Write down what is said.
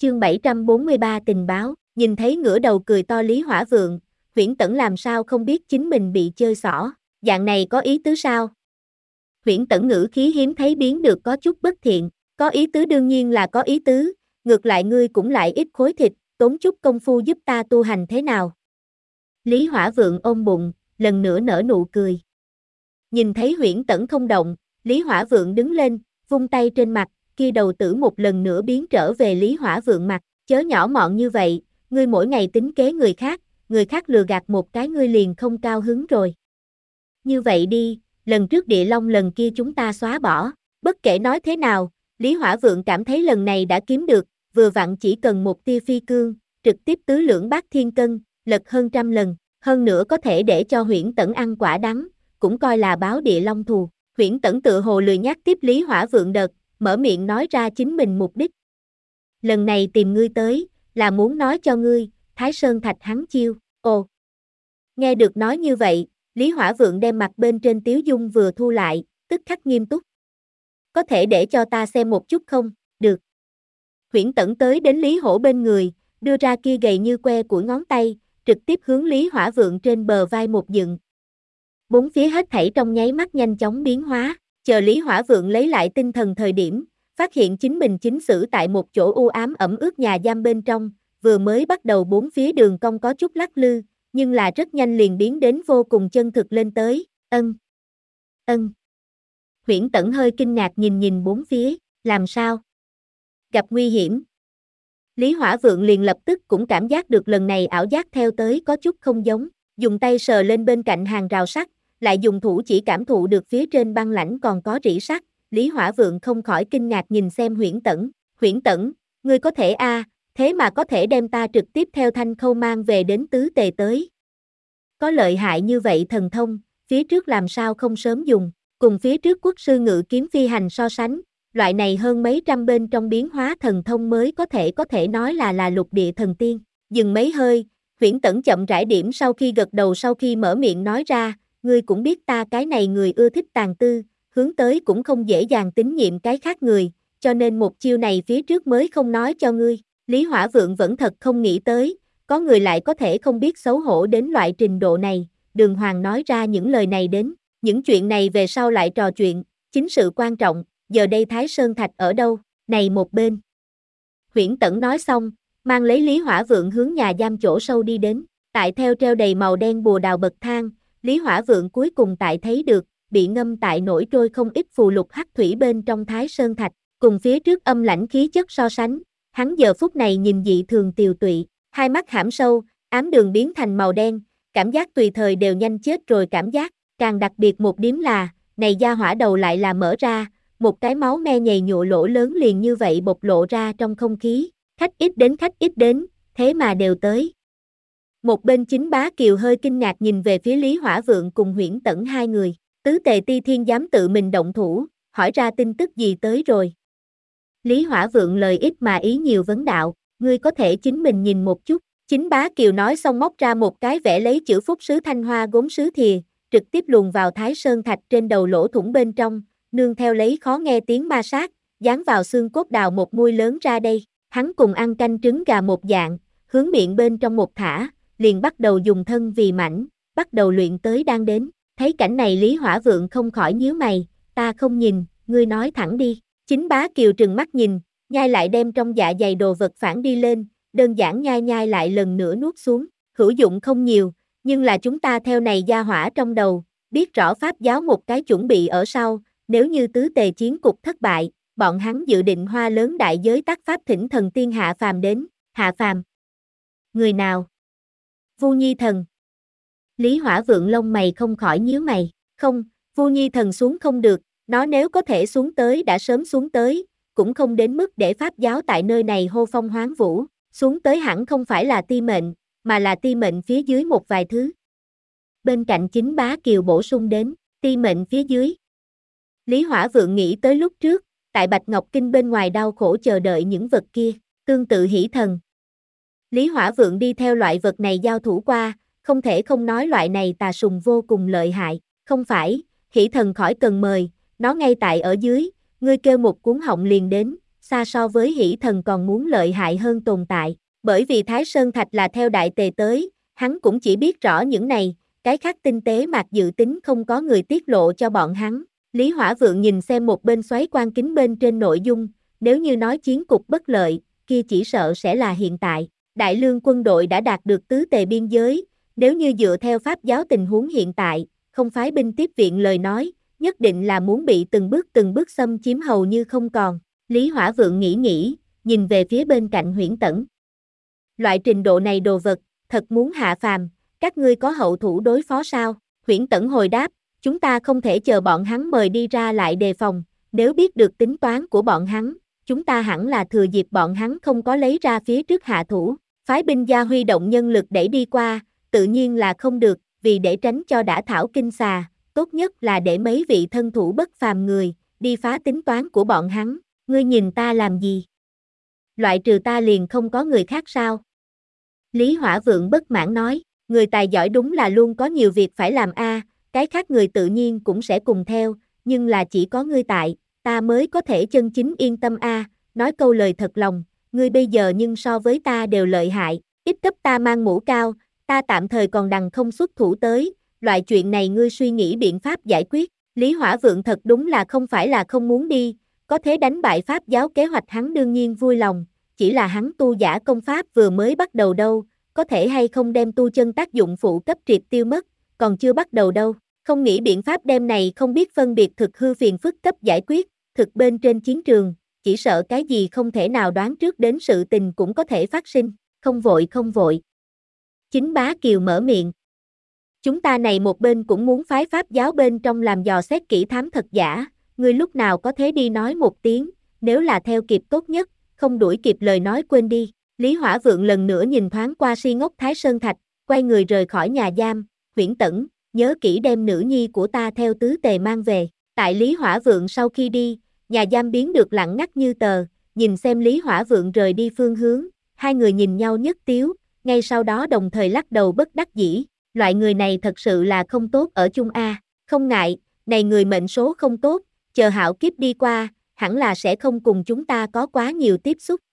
Chương 743 tình báo, nhìn thấy ngửa đầu cười to Lý Hỏa Vượng, Huyễn Tẩn làm sao không biết chính mình bị chơi xỏ, dạng này có ý tứ sao? Huyễn Tẩn ngữ khí hiếm thấy biến được có chút bất thiện, có ý tứ đương nhiên là có ý tứ, ngược lại ngươi cũng lại ít khối thịt, tốn chút công phu giúp ta tu hành thế nào? Lý Hỏa Vượng ôm bụng, lần nữa nở nụ cười. Nhìn thấy Huyễn Tẩn không động, Lý Hỏa Vượng đứng lên, vung tay trên mặt, kia đầu tử một lần nữa biến trở về Lý Hỏa Vượng mặt, chớ nhỏ mọn như vậy, ngươi mỗi ngày tính kế người khác lừa gạt một cái ngươi liền không cao hứng rồi. Như vậy đi, lần trước địa long lần kia chúng ta xóa bỏ, bất kể nói thế nào, Lý Hỏa Vượng cảm thấy lần này đã kiếm được, vừa vặn chỉ cần một tia phi cương, trực tiếp tứ lưỡng bát thiên cân, lật hơn 100 lần, hơn nữa có thể để cho Huyễn Tẩn ăn quả đắng, cũng coi là báo địa long thù. Huyễn Tẩn tự hồ lười nhắc tiếp Lý Hỏa Vượng đợt, mở miệng nói ra chính mình mục đích. Lần này tìm ngươi tới, là muốn nói cho ngươi, Thái Sơn Thạch hắn chiêu, ồ. Nghe được nói như vậy, Lý Hỏa Vượng đem mặt bên trên tiếu dung vừa thu lại, tức khắc nghiêm túc. Có thể để cho ta xem một chút không? Được. Huyễn Tẩn tới đến Lý Hổ bên người, đưa ra kia gầy như que của ngón tay, trực tiếp hướng Lý Hỏa Vượng trên bờ vai một dựng. Bốn phía hết thảy trong nháy mắt nhanh chóng biến hóa, chờ Lý Hỏa Vượng lấy lại tinh thần thời điểm, phát hiện chính mình chính xử tại một chỗ u ám ẩm ướt nhà giam bên trong, vừa mới bắt đầu bốn phía đường cong có chút lắc lư, nhưng là rất nhanh liền biến đến vô cùng chân thực lên tới, ân. Huyễn Tẩn hơi kinh ngạc nhìn bốn phía, làm sao? Gặp nguy hiểm. Lý Hỏa Vượng liền lập tức cũng cảm giác được lần này ảo giác theo tới có chút không giống, dùng tay sờ lên bên cạnh hàng rào sắt, lại dùng thủ chỉ cảm thụ được phía trên băng lãnh còn có rỉ sắt, Lý Hỏa Vượng không khỏi kinh ngạc nhìn xem Huyễn Tẩn, ngươi có thể thế mà có thể đem ta trực tiếp theo Thanh Khâu mang về đến tứ tề tới. Có lợi hại như vậy thần thông, phía trước làm sao không sớm dùng, cùng phía trước quốc sư ngự kiếm phi hành so sánh, loại này hơn mấy trăm bên trong biến hóa thần thông mới có thể nói là lục địa thần tiên. Dừng mấy hơi, Huyễn Tẩn chậm rãi điểm sau khi gật đầu sau khi mở miệng nói ra, ngươi cũng biết ta cái này người ưa thích tàn tư, hướng tới cũng không dễ dàng tín nhiệm cái khác người, cho nên một chiêu này phía trước mới không nói cho ngươi. Lý Hỏa Vượng vẫn thật không nghĩ tới, có người lại có thể không biết xấu hổ đến loại trình độ này, đường hoàng nói ra những lời này đến, những chuyện này về sau lại trò chuyện, chính sự quan trọng, giờ đây Thái Sơn Thạch ở đâu, này một bên. Huyễn Tẩn nói xong, mang lấy Lý Hỏa Vượng hướng nhà giam chỗ sâu đi đến, tại theo treo đầy màu đen bùa đào bậc thang, Lý Hỏa Vượng cuối cùng tại thấy được, bị ngâm tại nổi trôi không ít phù lục hắc thủy bên trong Thái Sơn Thạch, cùng phía trước âm lãnh khí chất so sánh, hắn giờ phút này nhìn dị thường tiều tụy, hai mắt hãm sâu, ám đường biến thành màu đen, cảm giác tùy thời đều nhanh chết rồi cảm giác, càng đặc biệt một điểm là, này gia hỏa đầu lại là mở ra, một cái máu me nhầy nhụa lỗ lớn liền như vậy bộc lộ ra trong không khí, khách ít đến, thế mà đều tới. Một bên Chính Bá Kiều hơi kinh ngạc nhìn về phía Lý Hỏa Vượng cùng Huyễn Tẩn hai người, tứ tề ti thiên dám tự mình động thủ, hỏi ra tin tức gì tới rồi. Lý Hỏa Vượng lời ít mà ý nhiều vấn đạo, ngươi có thể chính mình nhìn một chút. Chính Bá Kiều nói xong móc ra một cái vẽ lấy chữ phúc sứ thanh hoa gốm sứ thìa, trực tiếp luồn vào Thái Sơn Thạch trên đầu lỗ thủng bên trong, nương theo lấy khó nghe tiếng ma sát, dán vào xương cốt đào một muôi lớn ra đây. Hắn cùng ăn canh trứng gà một dạng, hướng miệng bên trong một thả, liền bắt đầu dùng thân vì mảnh, bắt đầu luyện tới đang đến. Thấy cảnh này Lý Hỏa Vượng không khỏi nhíu mày, ta không nhìn, ngươi nói thẳng đi. Chính Bá Kiều trừng mắt nhìn, nhai lại đem trong dạ dày đồ vật phản đi lên, đơn giản nhai lại lần nữa nuốt xuống, hữu dụng không nhiều, nhưng là chúng ta theo này gia hỏa trong đầu, biết rõ pháp giáo một cái chuẩn bị ở sau, nếu như tứ tề chiến cục thất bại, bọn hắn dự định hoa lớn đại giới tác pháp thỉnh thần tiên hạ phàm đến, hạ phàm. Người nào? Vu Nhi Thần. Lý Hỏa Vượng lông mày không khỏi nhíu mày, không, Vu Nhi Thần xuống không được, nó nếu có thể xuống tới đã sớm xuống tới, cũng không đến mức để pháp giáo tại nơi này hô phong hoán vũ, xuống tới hẳn không phải là ti mệnh, mà là ti mệnh phía dưới một vài thứ. Bên cạnh Chính Bá Kiều bổ sung đến, ti mệnh phía dưới. Lý Hỏa Vượng nghĩ tới lúc trước, tại Bạch Ngọc Kinh bên ngoài đau khổ chờ đợi những vật kia, tương tự hỷ thần. Lý Hỏa Vượng đi theo loại vật này giao thủ qua, không thể không nói loại này tà sùng vô cùng lợi hại, không phải, hỷ thần khỏi cần mời, nó ngay tại ở dưới, ngươi kêu một cuốn họng liền đến, xa so với hỷ thần còn muốn lợi hại hơn tồn tại. Bởi vì Thái Sơn Thạch là theo đại tề tới, hắn cũng chỉ biết rõ những này, cái khác tinh tế Mạc Dự tính không có người tiết lộ cho bọn hắn. Lý Hỏa Vượng nhìn xem một bên xoáy quan kính bên trên nội dung, nếu như nói chiến cục bất lợi, kia chỉ sợ sẽ là hiện tại. Đại Lương quân đội đã đạt được tứ tề biên giới, nếu như dựa theo pháp giáo tình huống hiện tại, không phái binh tiếp viện lời nói, nhất định là muốn bị từng bước xâm chiếm hầu như không còn. Lý Hỏa Vượng nghĩ, nhìn về phía bên cạnh Huyễn Tẩn. Loại trình độ này đồ vật, thật muốn hạ phàm, các ngươi có hậu thủ đối phó sao? Huyễn Tẩn hồi đáp, chúng ta không thể chờ bọn hắn mời đi ra lại đề phòng, nếu biết được tính toán của bọn hắn, chúng ta hẳn là thừa dịp bọn hắn không có lấy ra phía trước hạ thủ, phái binh gia huy động nhân lực đẩy đi qua, tự nhiên là không được, vì để tránh cho đã thảo kinh xà, tốt nhất là để mấy vị thân thủ bất phàm người, đi phá tính toán của bọn hắn, ngươi nhìn ta làm gì? Loại trừ ta liền không có người khác sao? Lý Hỏa Vượng bất mãn nói, người tài giỏi đúng là luôn có nhiều việc phải làm cái khác người tự nhiên cũng sẽ cùng theo, nhưng là chỉ có ngươi tại, ta mới có thể chân chính yên tâm nói câu lời thật lòng, ngươi bây giờ nhưng so với ta đều lợi hại, ít cấp ta mang mũ cao, ta tạm thời còn đằng không xuất thủ tới, loại chuyện này ngươi suy nghĩ biện pháp giải quyết. Lý Hỏa Vượng thật đúng là không phải là không muốn đi, có thế đánh bại pháp giáo kế hoạch hắn đương nhiên vui lòng, chỉ là hắn tu giả công pháp vừa mới bắt đầu đâu, có thể hay không đem tu chân tác dụng phụ cấp triệt tiêu mất, còn chưa bắt đầu đâu, không nghĩ biện pháp đem này không biết phân biệt thực hư phiền phức cấp giải quyết, thực bên trên chiến trường, chỉ sợ cái gì không thể nào đoán trước đến sự tình cũng có thể phát sinh, không vội. Chính Bá Kiều mở miệng. Chúng ta này một bên cũng muốn phái pháp giáo bên trong làm dò xét kỹ thám thật giả, ngươi lúc nào có thế đi nói một tiếng, nếu là theo kịp tốt nhất, không đuổi kịp lời nói quên đi. Lý Hỏa Vượng lần nữa nhìn thoáng qua si ngốc Thái Sơn Thạch, quay người rời khỏi nhà giam, Huyễn Tẩn, nhớ kỹ đem nữ nhi của ta theo tứ tề mang về. Tại Lý Hỏa Vượng sau khi đi, nhà giam biến được lặng ngắt như tờ, nhìn xem Lý Hỏa Vượng rời đi phương hướng, hai người nhìn nhau nhất tiếu, ngay sau đó đồng thời lắc đầu bất đắc dĩ, loại người này thật sự là không tốt ở chung không ngại, này người mệnh số không tốt, chờ hạo kiếp đi qua, hẳn là sẽ không cùng chúng ta có quá nhiều tiếp xúc.